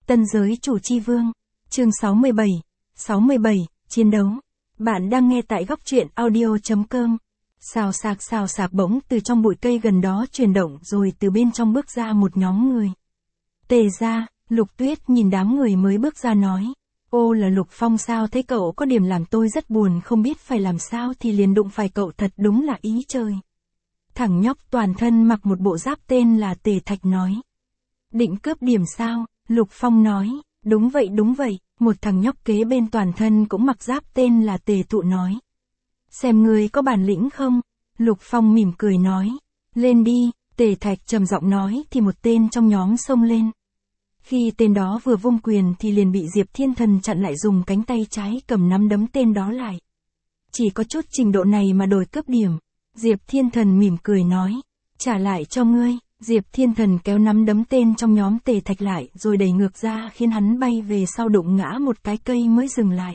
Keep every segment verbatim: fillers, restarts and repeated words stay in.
Tân giới chủ chi vương. Chương sáu mươi bảy. sáu mươi bảy, chiến đấu. Bạn đang nghe tại góc truyện audio chấm com. Xào xạc xào xạc bỗng từ trong bụi cây gần đó chuyển động rồi từ bên trong bước ra một nhóm người. Tề ra, Lục Tuyết nhìn đám người mới bước ra nói. Ô là Lục Phong sao thấy cậu có điểm làm tôi rất buồn không biết phải làm sao thì liền đụng phải cậu thật đúng là ý trời. Thằng nhóc toàn thân mặc một bộ giáp tên là Tề Thạch nói. Định cướp điểm sao? Lục Phong nói. Đúng vậy đúng vậy, một thằng nhóc kế bên toàn thân cũng mặc giáp tên là Tề Thụ nói. Xem ngươi có bản lĩnh không? Lục Phong mỉm cười nói. Lên đi, Tề Thạch trầm giọng nói thì một tên trong nhóm xông lên. Khi tên đó vừa vung quyền thì liền bị Diệp Thiên Thần chặn lại dùng cánh tay trái cầm nắm đấm tên đó lại. Chỉ có chút trình độ này mà đòi cướp điểm. Diệp Thiên Thần mỉm cười nói. Trả lại cho ngươi. Diệp Thiên Thần kéo nắm đấm tên trong nhóm Tề Thạch lại rồi đẩy ngược ra khiến hắn bay về sau đụng ngã một cái cây mới dừng lại.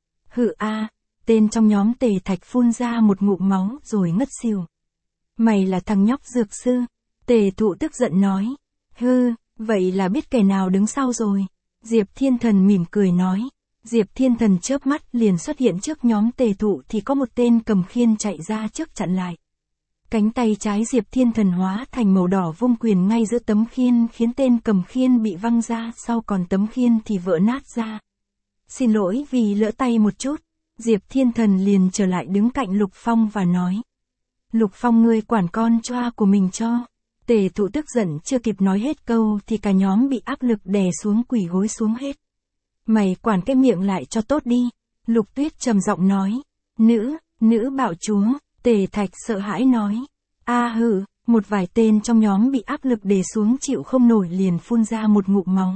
Hự a, tên trong nhóm Tề Thạch phun ra một ngụm máu rồi ngất xỉu. Mày là thằng nhóc dược sư. Tề Thụ tức giận nói. Hư, vậy là biết kẻ nào đứng sau rồi. Diệp Thiên Thần mỉm cười nói. Diệp Thiên Thần chớp mắt liền xuất hiện trước nhóm Tề Thụ thì có một tên cầm khiên chạy ra trước chặn lại. Cánh tay trái Diệp Thiên Thần hóa thành màu đỏ vung quyền ngay giữa tấm khiên khiến tên cầm khiên bị văng ra sau còn tấm khiên thì vỡ nát ra. Xin lỗi vì lỡ tay một chút. Diệp Thiên Thần liền trở lại đứng cạnh Lục Phong và nói. Lục Phong ngươi quản con choa của mình cho. Tề Thụ tức giận chưa kịp nói hết câu thì cả nhóm bị áp lực đè xuống quỳ gối xuống hết. Mày quản cái miệng lại cho tốt đi. Lục Tuyết trầm giọng nói. Nữ, nữ bạo chúa. Tề Thạch sợ hãi nói. A hừ, một vài tên trong nhóm bị áp lực đè xuống chịu không nổi liền phun ra một ngụm máu.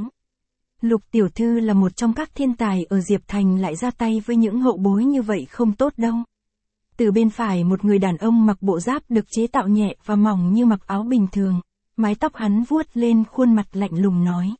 Lục tiểu thư là một trong các thiên tài ở Diệp Thành lại ra tay với những hậu bối như vậy không tốt đâu. Từ bên phải một người đàn ông mặc bộ giáp được chế tạo nhẹ và mỏng như mặc áo bình thường. Mái tóc hắn vuốt lên khuôn mặt lạnh lùng nói.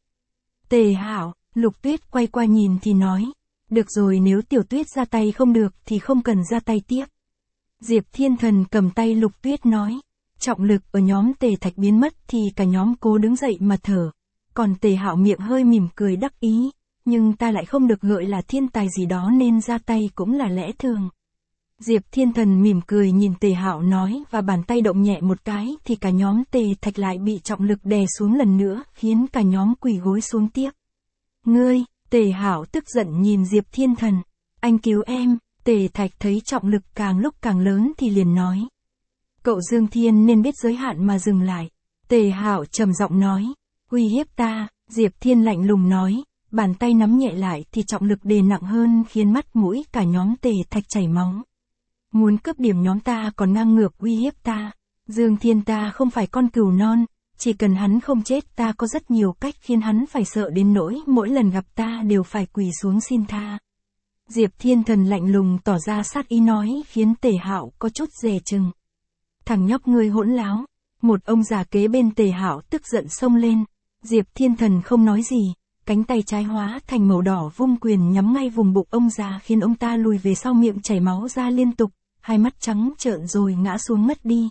Tề Hạo, Lục Tuyết quay qua nhìn thì nói. Được rồi nếu Tiểu Tuyết ra tay không được thì không cần ra tay tiếp. Diệp Thiên Thần cầm tay Lục Tuyết nói. Trọng lực ở nhóm Tề Thạch biến mất thì cả nhóm cố đứng dậy mà thở. Còn Tề Hạo miệng hơi mỉm cười đắc ý. Nhưng ta lại không được gọi là thiên tài gì đó nên ra tay cũng là lẽ thường. Diệp Thiên Thần mỉm cười nhìn Tề Hạo nói và bàn tay động nhẹ một cái thì cả nhóm Tề Thạch lại bị trọng lực đè xuống lần nữa khiến cả nhóm quỳ gối xuống tiếp. Ngươi, Tề Hạo tức giận nhìn Diệp Thiên Thần. Anh cứu em. Tề Thạch thấy trọng lực càng lúc càng lớn thì liền nói. Cậu Dương Thiên nên biết giới hạn mà dừng lại. Tề Hạo trầm giọng nói. Uy hiếp ta. Diệp Thiên lạnh lùng nói. Bàn tay nắm nhẹ lại thì trọng lực đè nặng hơn khiến mắt mũi cả nhóm Tề Thạch chảy máu. Muốn cướp điểm nhóm ta còn ngang ngược uy hiếp ta. Dương Thiên ta không phải con cừu non. Chỉ cần hắn không chết ta có rất nhiều cách khiến hắn phải sợ đến nỗi mỗi lần gặp ta đều phải quỳ xuống xin tha. Diệp Thiên Thần lạnh lùng tỏ ra sát ý nói khiến Tề Hạo có chút dè chừng. Thằng nhóc ngươi hỗn láo. Một ông già kế bên Tề Hạo tức giận xông lên. Diệp Thiên Thần không nói gì. Cánh tay trái hóa thành màu đỏ vung quyền nhắm ngay vùng bụng ông già khiến ông ta lùi về sau miệng chảy máu ra liên tục. Hai mắt trắng trợn rồi ngã xuống mất đi.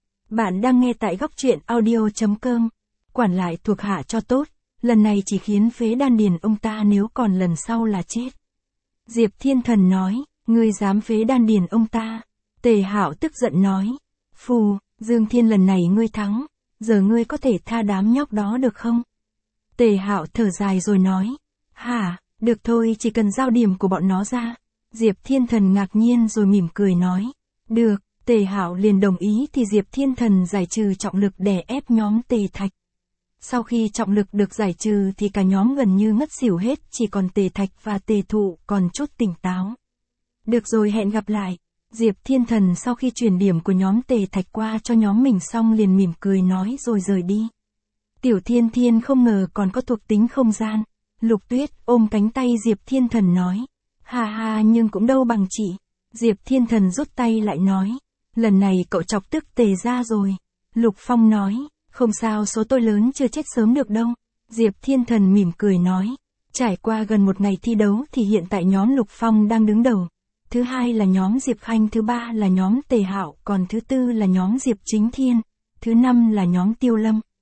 Bạn đang nghe tại góc truyện audio chấm com. Quản lại thuộc hạ cho tốt. Lần này chỉ khiến phế đan điền ông ta nếu còn lần sau là chết. Diệp Thiên Thần nói, ngươi dám phế đan điền ông ta. Tề Hạo tức giận nói, phù, Dương Thiên lần này ngươi thắng, giờ ngươi có thể tha đám nhóc đó được không? Tề Hạo thở dài rồi nói, hả, được thôi chỉ cần giao điểm của bọn nó ra. Diệp Thiên Thần ngạc nhiên rồi mỉm cười nói, được, Tề Hạo liền đồng ý thì Diệp Thiên Thần giải trừ trọng lực đè ép nhóm Tề Thạch. Sau khi trọng lực được giải trừ thì cả nhóm gần như ngất xỉu hết, chỉ còn Tề Thạch và Tề Thụ còn chút tỉnh táo. Được rồi hẹn gặp lại. Diệp Thiên Thần sau khi truyền điểm của nhóm Tề Thạch qua cho nhóm mình xong liền mỉm cười nói rồi rời đi. Tiểu Thiên Thiên không ngờ còn có thuộc tính không gian. Lục Tuyết ôm cánh tay Diệp Thiên Thần nói. Ha ha nhưng cũng đâu bằng chị. Diệp Thiên Thần rút tay lại nói. Lần này cậu chọc tức Tề ra rồi. Lục Phong nói. Không sao số tôi lớn chưa chết sớm được đâu. Diệp Thiên Thần mỉm cười nói. Trải qua gần một ngày thi đấu thì hiện tại nhóm Lục Phong đang đứng đầu. Thứ hai là nhóm Diệp Khanh, thứ ba là nhóm Tề Hạo, còn thứ tư là nhóm Diệp Chính Thiên, thứ năm là nhóm Tiêu Lâm.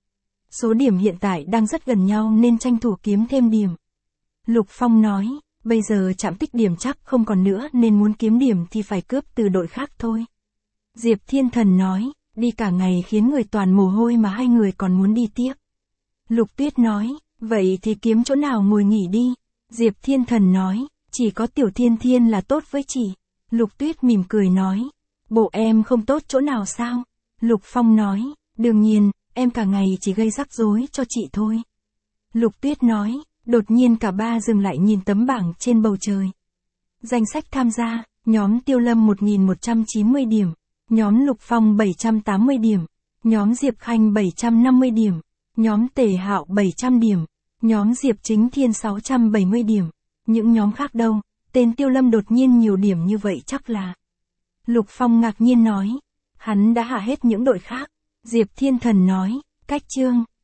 Số điểm hiện tại đang rất gần nhau nên tranh thủ kiếm thêm điểm. Lục Phong nói, bây giờ trạm tích điểm chắc không còn nữa nên muốn kiếm điểm thì phải cướp từ đội khác thôi. Diệp Thiên Thần nói, đi cả ngày khiến người toàn mồ hôi mà hai người còn muốn đi tiếp. Lục Tuyết nói, vậy thì kiếm chỗ nào ngồi nghỉ đi. Diệp Thiên Thần nói, chỉ có Tiểu Thiên Thiên là tốt với chị. Lục Tuyết mỉm cười nói, bộ em không tốt chỗ nào sao? Lục Phong nói, đương nhiên, em cả ngày chỉ gây rắc rối cho chị thôi. Lục Tuyết nói, đột nhiên cả ba dừng lại nhìn tấm bảng trên bầu trời. Danh sách tham gia, nhóm Tiêu Lâm một nghìn một trăm chín mươi điểm, nhóm Lục Phong bảy trăm tám mươi điểm, nhóm Diệp Khanh bảy trăm năm mươi điểm, nhóm Tề Hạo bảy trăm điểm, nhóm Diệp Chính Thiên sáu trăm bảy mươi điểm. Những nhóm khác đâu, tên Tiêu Lâm đột nhiên nhiều điểm như vậy chắc là. Lục Phong ngạc nhiên nói, hắn đã hạ hết những đội khác. Diệp Thiên Thần nói, cách chương.